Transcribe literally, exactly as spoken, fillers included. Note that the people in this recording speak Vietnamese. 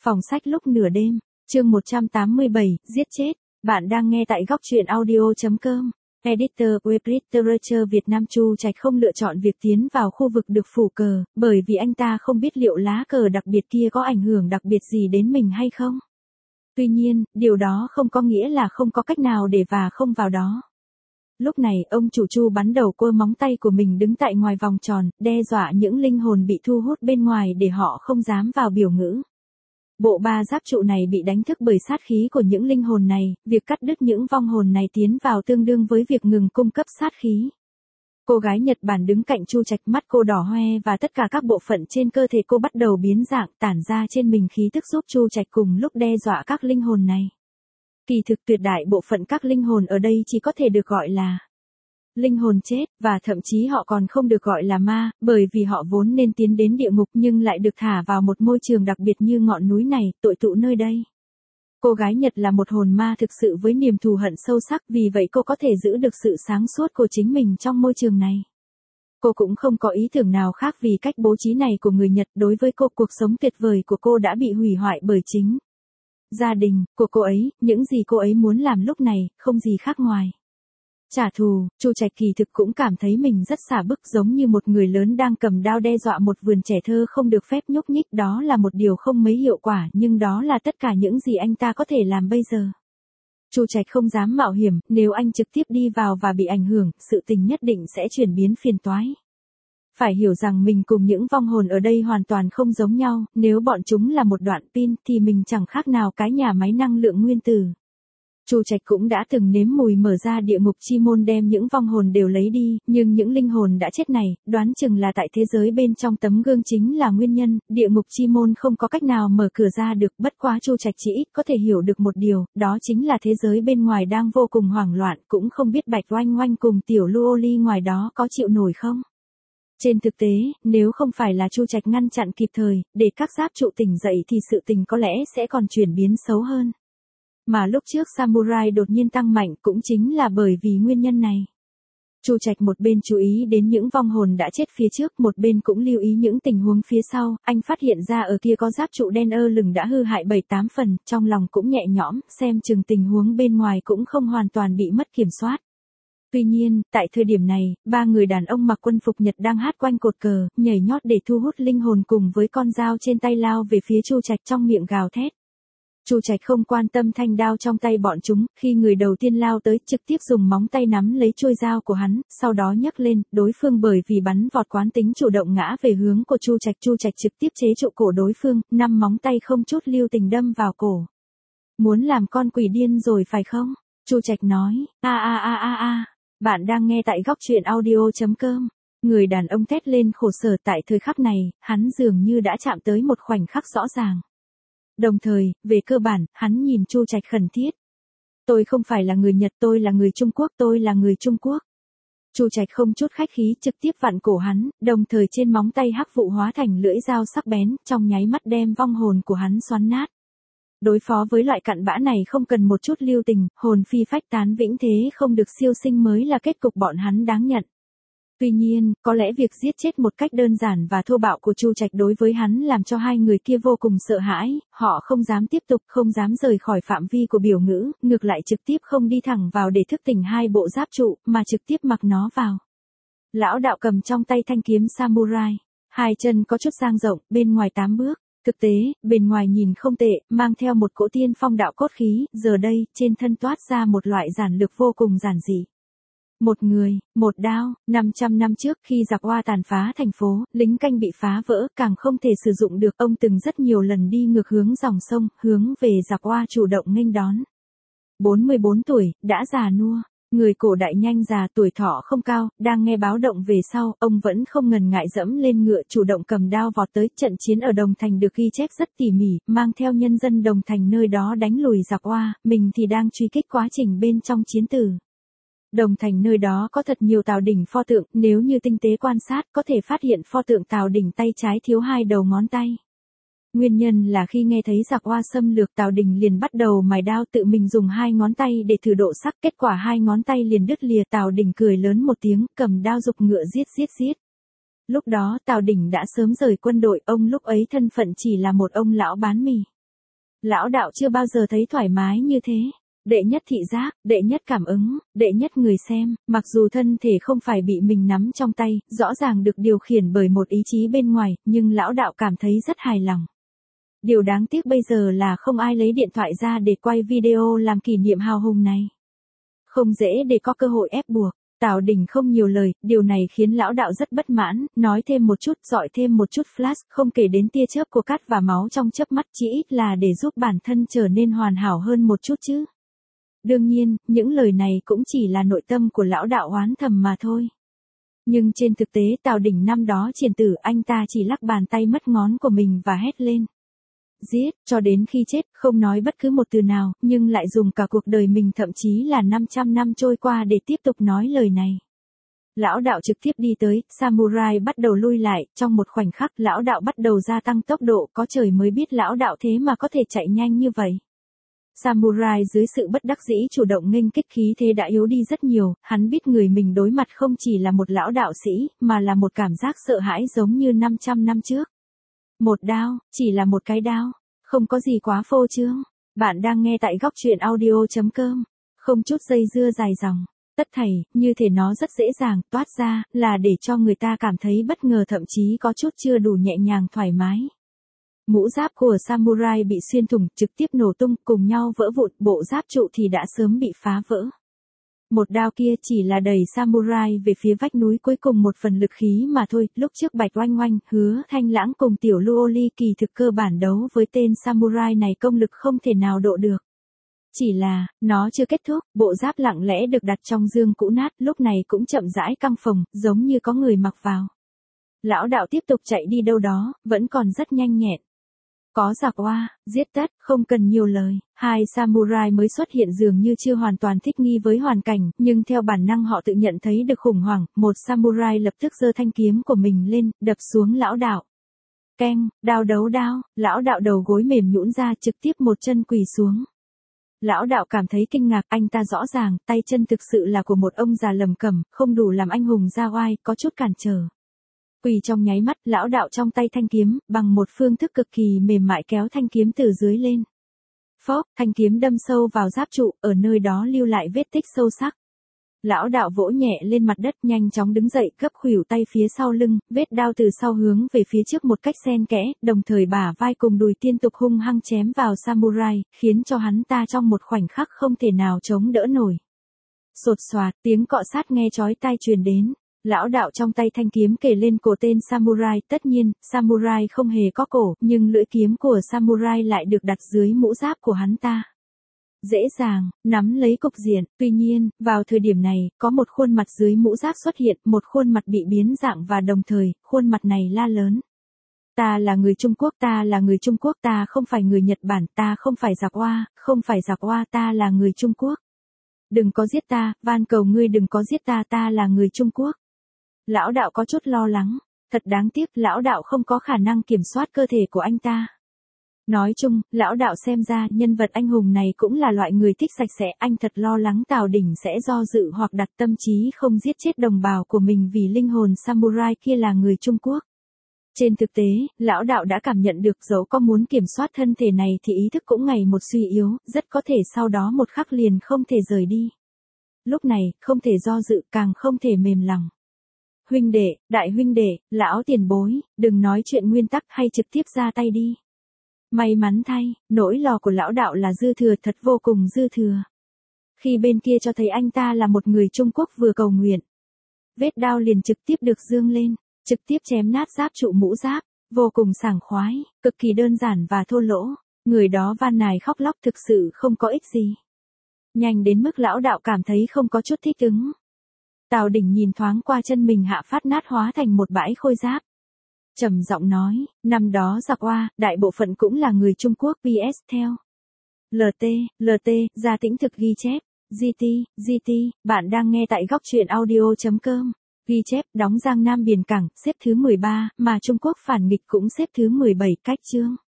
Phòng sách lúc nửa đêm, chương một trăm tám mươi bảy, giết chết. Bạn đang nghe tại góc truyện audio chấm com. Editor Web Literature Việt Nam. Chu Trạch không lựa chọn việc tiến vào khu vực được phủ cờ, bởi vì anh ta không biết liệu lá cờ đặc biệt kia có ảnh hưởng đặc biệt gì đến mình hay không. Tuy nhiên, điều đó không có nghĩa là không có cách nào để và không vào đó. Lúc này, ông chủ Chu bắn đầu cua móng tay của mình đứng tại ngoài vòng tròn, đe dọa những linh hồn bị thu hút bên ngoài để họ không dám vào biểu ngữ. Bộ ba giáp trụ này bị đánh thức bởi sát khí của những linh hồn này, việc cắt đứt những vong hồn này tiến vào tương đương với việc ngừng cung cấp sát khí. Cô gái Nhật Bản đứng cạnh Chu Trạch, mắt cô đỏ hoe và tất cả các bộ phận trên cơ thể cô bắt đầu biến dạng, tản ra trên mình khí tức giúp Chu Trạch cùng lúc đe dọa các linh hồn này. Kỳ thực tuyệt đại bộ phận các linh hồn ở đây chỉ có thể được gọi là linh hồn chết, và thậm chí họ còn không được gọi là ma, bởi vì họ vốn nên tiến đến địa ngục nhưng lại được thả vào một môi trường đặc biệt như ngọn núi này, tội tụ nơi đây. Cô gái Nhật là một hồn ma thực sự với niềm thù hận sâu sắc, vì vậy cô có thể giữ được sự sáng suốt của chính mình trong môi trường này. Cô cũng không có ý tưởng nào khác vì cách bố trí này của người Nhật. Đối với cô, cuộc sống tuyệt vời của cô đã bị hủy hoại bởi chính gia đình của cô ấy. Những gì cô ấy muốn làm lúc này, không gì khác ngoài trả thù. Chu Trạch kỳ thực cũng cảm thấy mình rất xả bức, giống như một người lớn đang cầm đao đe dọa một vườn trẻ thơ không được phép nhúc nhích. Đó là một điều không mấy hiệu quả, nhưng đó là tất cả những gì anh ta có thể làm bây giờ. Chu Trạch không dám mạo hiểm, nếu anh trực tiếp đi vào và bị ảnh hưởng, sự tình nhất định sẽ chuyển biến phiền toái. Phải hiểu rằng mình cùng những vong hồn ở đây hoàn toàn không giống nhau, nếu bọn chúng là một đoạn pin thì mình chẳng khác nào cái nhà máy năng lượng nguyên tử. Chu Trạch cũng đã từng nếm mùi mở ra địa ngục chi môn đem những vong hồn đều lấy đi, nhưng những linh hồn đã chết này, đoán chừng là tại thế giới bên trong tấm gương chính là nguyên nhân, địa ngục chi môn không có cách nào mở cửa ra được. Bất quá Chu Trạch chỉ ít có thể hiểu được một điều, đó chính là thế giới bên ngoài đang vô cùng hoảng loạn, cũng không biết Bạch Oanh Oanh cùng tiểu Luoli ngoài đó có chịu nổi không. Trên thực tế, nếu không phải là Chu Trạch ngăn chặn kịp thời, để các giáp trụ tỉnh dậy thì sự tình có lẽ sẽ còn chuyển biến xấu hơn. Mà lúc trước Samurai đột nhiên tăng mạnh cũng chính là bởi vì nguyên nhân này. Chu Trạch một bên chú ý đến những vong hồn đã chết phía trước, một bên cũng lưu ý những tình huống phía sau. Anh phát hiện ra ở kia có giáp trụ đen ơ lửng đã hư hại bảy tám phần, trong lòng cũng nhẹ nhõm, xem chừng tình huống bên ngoài cũng không hoàn toàn bị mất kiểm soát. Tuy nhiên, tại thời điểm này, ba người đàn ông mặc quân phục Nhật đang hát quanh cột cờ, nhảy nhót để thu hút linh hồn cùng với con dao trên tay lao về phía Chu Trạch trong miệng gào thét. Chu Trạch không quan tâm thanh đao trong tay bọn chúng, khi người đầu tiên lao tới, trực tiếp dùng móng tay nắm lấy chuôi dao của hắn, sau đó nhấc lên, đối phương bởi vì bắn vọt quán tính chủ động ngã về hướng của Chu Trạch. Chu Trạch trực tiếp chế trụ cổ đối phương, năm móng tay không chút lưu tình đâm vào cổ. Muốn làm con quỷ điên rồi phải không? Chu Trạch nói, a a a a a, bạn đang nghe tại góc truyện audio chấm com. Người đàn ông thét lên khổ sở. Tại thời khắc này, hắn dường như đã chạm tới một khoảnh khắc rõ ràng. Đồng thời, về cơ bản, hắn nhìn Chu Trạch khẩn thiết. Tôi không phải là người Nhật, tôi là người Trung Quốc, tôi là người Trung Quốc. Chu Trạch không chút khách khí trực tiếp vặn cổ hắn, đồng thời trên móng tay hắc vụ hóa thành lưỡi dao sắc bén, trong nháy mắt đem vong hồn của hắn xoắn nát. Đối phó với loại cặn bã này không cần một chút lưu tình, hồn phi phách tán vĩnh thế không được siêu sinh mới là kết cục bọn hắn đáng nhận. Tuy nhiên, có lẽ việc giết chết một cách đơn giản và thô bạo của Chu Trạch đối với hắn làm cho hai người kia vô cùng sợ hãi, họ không dám tiếp tục, không dám rời khỏi phạm vi của biểu ngữ, ngược lại trực tiếp không đi thẳng vào để thức tỉnh hai bộ giáp trụ, mà trực tiếp mặc nó vào. Lão đạo cầm trong tay thanh kiếm samurai, hai chân có chút dang rộng, bên ngoài tám bước. Thực tế, bên ngoài nhìn không tệ, mang theo một cỗ tiên phong đạo cốt khí, giờ đây, trên thân toát ra một loại giản lược vô cùng giản dị. Một người, một đao. Năm trăm năm trước khi giặc Hoa tàn phá thành phố, lính canh bị phá vỡ, càng không thể sử dụng được. Ông từng rất nhiều lần đi ngược hướng dòng sông, hướng về giặc Hoa chủ động nghênh đón. bốn mươi bốn tuổi, đã già nua. Người cổ đại nhanh già, tuổi thọ không cao, đang nghe báo động về sau, ông vẫn không ngần ngại dẫm lên ngựa chủ động cầm đao vọt tới. Trận chiến ở Đồng Thành được ghi chép rất tỉ mỉ, mang theo nhân dân Đồng Thành nơi đó đánh lùi giặc Hoa, mình thì đang truy kích quá trình bên trong chiến tử. Đồng Thành nơi đó có thật nhiều Tào Đỉnh pho tượng, nếu như tinh tế quan sát có thể phát hiện pho tượng Tào Đỉnh tay trái thiếu hai đầu ngón tay. Nguyên nhân là khi nghe thấy giặc Hoa xâm lược, Tào Đỉnh liền bắt đầu mài đao, tự mình dùng hai ngón tay để thử độ sắc, kết quả hai ngón tay liền đứt lìa. Tào Đỉnh cười lớn một tiếng, cầm đao giục ngựa giết giết giết. Lúc đó Tào Đỉnh đã sớm rời quân đội, ông lúc ấy thân phận chỉ là một ông lão bán mì. Lão đạo chưa bao giờ thấy thoải mái như thế. Đệ nhất thị giác, đệ nhất cảm ứng, đệ nhất người xem, mặc dù thân thể không phải bị mình nắm trong tay, rõ ràng được điều khiển bởi một ý chí bên ngoài, nhưng lão đạo cảm thấy rất hài lòng. Điều đáng tiếc bây giờ là không ai lấy điện thoại ra để quay video làm kỷ niệm hào hùng này. Không dễ để có cơ hội ép buộc. Tào Đình không nhiều lời, điều này khiến lão đạo rất bất mãn, nói thêm một chút, dọi thêm một chút flash, không kể đến tia chớp của cát và máu trong chớp mắt, chỉ ít là để giúp bản thân trở nên hoàn hảo hơn một chút chứ. Đương nhiên, những lời này cũng chỉ là nội tâm của lão đạo oán thầm mà thôi. Nhưng trên thực tế Tào Đình năm đó triển tử anh ta chỉ lắc bàn tay mất ngón của mình và hét lên. Giết, cho đến khi chết, không nói bất cứ một từ nào, nhưng lại dùng cả cuộc đời mình thậm chí là năm trăm năm trôi qua để tiếp tục nói lời này. Lão đạo trực tiếp đi tới, samurai bắt đầu lui lại, trong một khoảnh khắc lão đạo bắt đầu gia tăng tốc độ, có trời mới biết lão đạo thế mà có thể chạy nhanh như vậy. Samurai dưới sự bất đắc dĩ chủ động nghênh kích khí thế đã yếu đi rất nhiều, hắn biết người mình đối mặt không chỉ là một lão đạo sĩ, mà là một cảm giác sợ hãi giống như năm trăm năm trước. Một đao, chỉ là một cái đao, không có gì quá phô trương. Bạn đang nghe tại góc truyện audio chấm com, không chút dây dưa dài dòng. Tất thảy, như thể nó rất dễ dàng, toát ra, là để cho người ta cảm thấy bất ngờ thậm chí có chút chưa đủ nhẹ nhàng thoải mái. Mũ giáp của samurai bị xuyên thủng, trực tiếp nổ tung, cùng nhau vỡ vụn, bộ giáp trụ thì đã sớm bị phá vỡ. Một đao kia chỉ là đẩy samurai về phía vách núi cuối cùng một phần lực khí mà thôi, lúc trước Bạch Oanh Oanh, Hứa Thanh Lãng cùng Tiểu Lưu Ô Ly kỳ thực cơ bản đấu với tên samurai này công lực không thể nào độ được. Chỉ là, nó chưa kết thúc, bộ giáp lặng lẽ được đặt trong dương cũ nát, lúc này cũng chậm rãi căng phồng, giống như có người mặc vào. Lão đạo tiếp tục chạy đi đâu đó, vẫn còn rất nhanh nhẹn. Có giặc oa, giết tất, không cần nhiều lời, hai samurai mới xuất hiện dường như chưa hoàn toàn thích nghi với hoàn cảnh, nhưng theo bản năng họ tự nhận thấy được khủng hoảng, một samurai lập tức giơ thanh kiếm của mình lên, đập xuống lão đạo. Keng, đao đấu đao, lão đạo đầu gối mềm nhũn ra trực tiếp một chân quỳ xuống. Lão đạo cảm thấy kinh ngạc, anh ta rõ ràng, tay chân thực sự là của một ông già lầm cẩm, không đủ làm anh hùng ra oai, có chút cản trở. Quỳ trong nháy mắt, lão đạo trong tay thanh kiếm, bằng một phương thức cực kỳ mềm mại kéo thanh kiếm từ dưới lên. Phốc, thanh kiếm đâm sâu vào giáp trụ, ở nơi đó lưu lại vết tích sâu sắc. Lão đạo vỗ nhẹ lên mặt đất, nhanh chóng đứng dậy, gấp khuỷu tay phía sau lưng, vết đao từ sau hướng về phía trước một cách xen kẽ, đồng thời bả vai cùng đùi liên tục hung hăng chém vào samurai, khiến cho hắn ta trong một khoảnh khắc không thể nào chống đỡ nổi. Sột soạt, tiếng cọ sát nghe chói tai truyền đến. Lão đạo trong tay thanh kiếm kề lên cổ tên samurai, tất nhiên, samurai không hề có cổ, nhưng lưỡi kiếm của samurai lại được đặt dưới mũ giáp của hắn ta. Dễ dàng, nắm lấy cục diện, tuy nhiên, vào thời điểm này, có một khuôn mặt dưới mũ giáp xuất hiện, một khuôn mặt bị biến dạng và đồng thời, khuôn mặt này la lớn. Ta là người Trung Quốc, ta là người Trung Quốc, ta không phải người Nhật Bản, ta không phải giặc oa, không phải giặc oa, ta là người Trung Quốc. Đừng có giết ta, van cầu ngươi đừng có giết ta, ta là người Trung Quốc. Lão đạo có chút lo lắng, thật đáng tiếc, lão đạo không có khả năng kiểm soát cơ thể của anh ta. Nói chung, lão đạo xem ra nhân vật anh hùng này cũng là loại người thích sạch sẽ, anh thật lo lắng Tào Đình sẽ do dự hoặc đặt tâm trí không giết chết đồng bào của mình vì linh hồn samurai kia là người Trung Quốc. Trên thực tế, lão đạo đã cảm nhận được dẫu có muốn kiểm soát thân thể này thì ý thức cũng ngày một suy yếu, rất có thể sau đó một khắc liền không thể rời đi. Lúc này, không thể do dự, càng không thể mềm lòng. Huynh đệ, đại huynh đệ, lão tiền bối, đừng nói chuyện nguyên tắc hay trực tiếp ra tay đi. May mắn thay, nỗi lo của lão đạo là dư thừa, thật vô cùng dư thừa. Khi bên kia cho thấy anh ta là một người Trung Quốc vừa cầu nguyện. Vết đao liền trực tiếp được dương lên, trực tiếp chém nát giáp trụ mũ giáp, vô cùng sảng khoái, cực kỳ đơn giản và thô lỗ. Người đó van nài khóc lóc thực sự không có ích gì. Nhanh đến mức lão đạo cảm thấy không có chút thích ứng. Tào Đình nhìn thoáng qua chân mình hạ phát nát hóa thành một bãi khôi giáp. Trầm giọng nói, năm đó giặc oa, đại bộ phận cũng là người Trung Quốc vs theo. lờ tê, lờ tê, gia tĩnh thực ghi chép, giê tê, giê tê, bạn đang nghe tại góc truyện audio chấm com. Ghi chép, đóng Giang Nam Biển Cảng, xếp thứ mười ba, mà Trung Quốc phản nghịch cũng xếp thứ mười bảy, cách chương.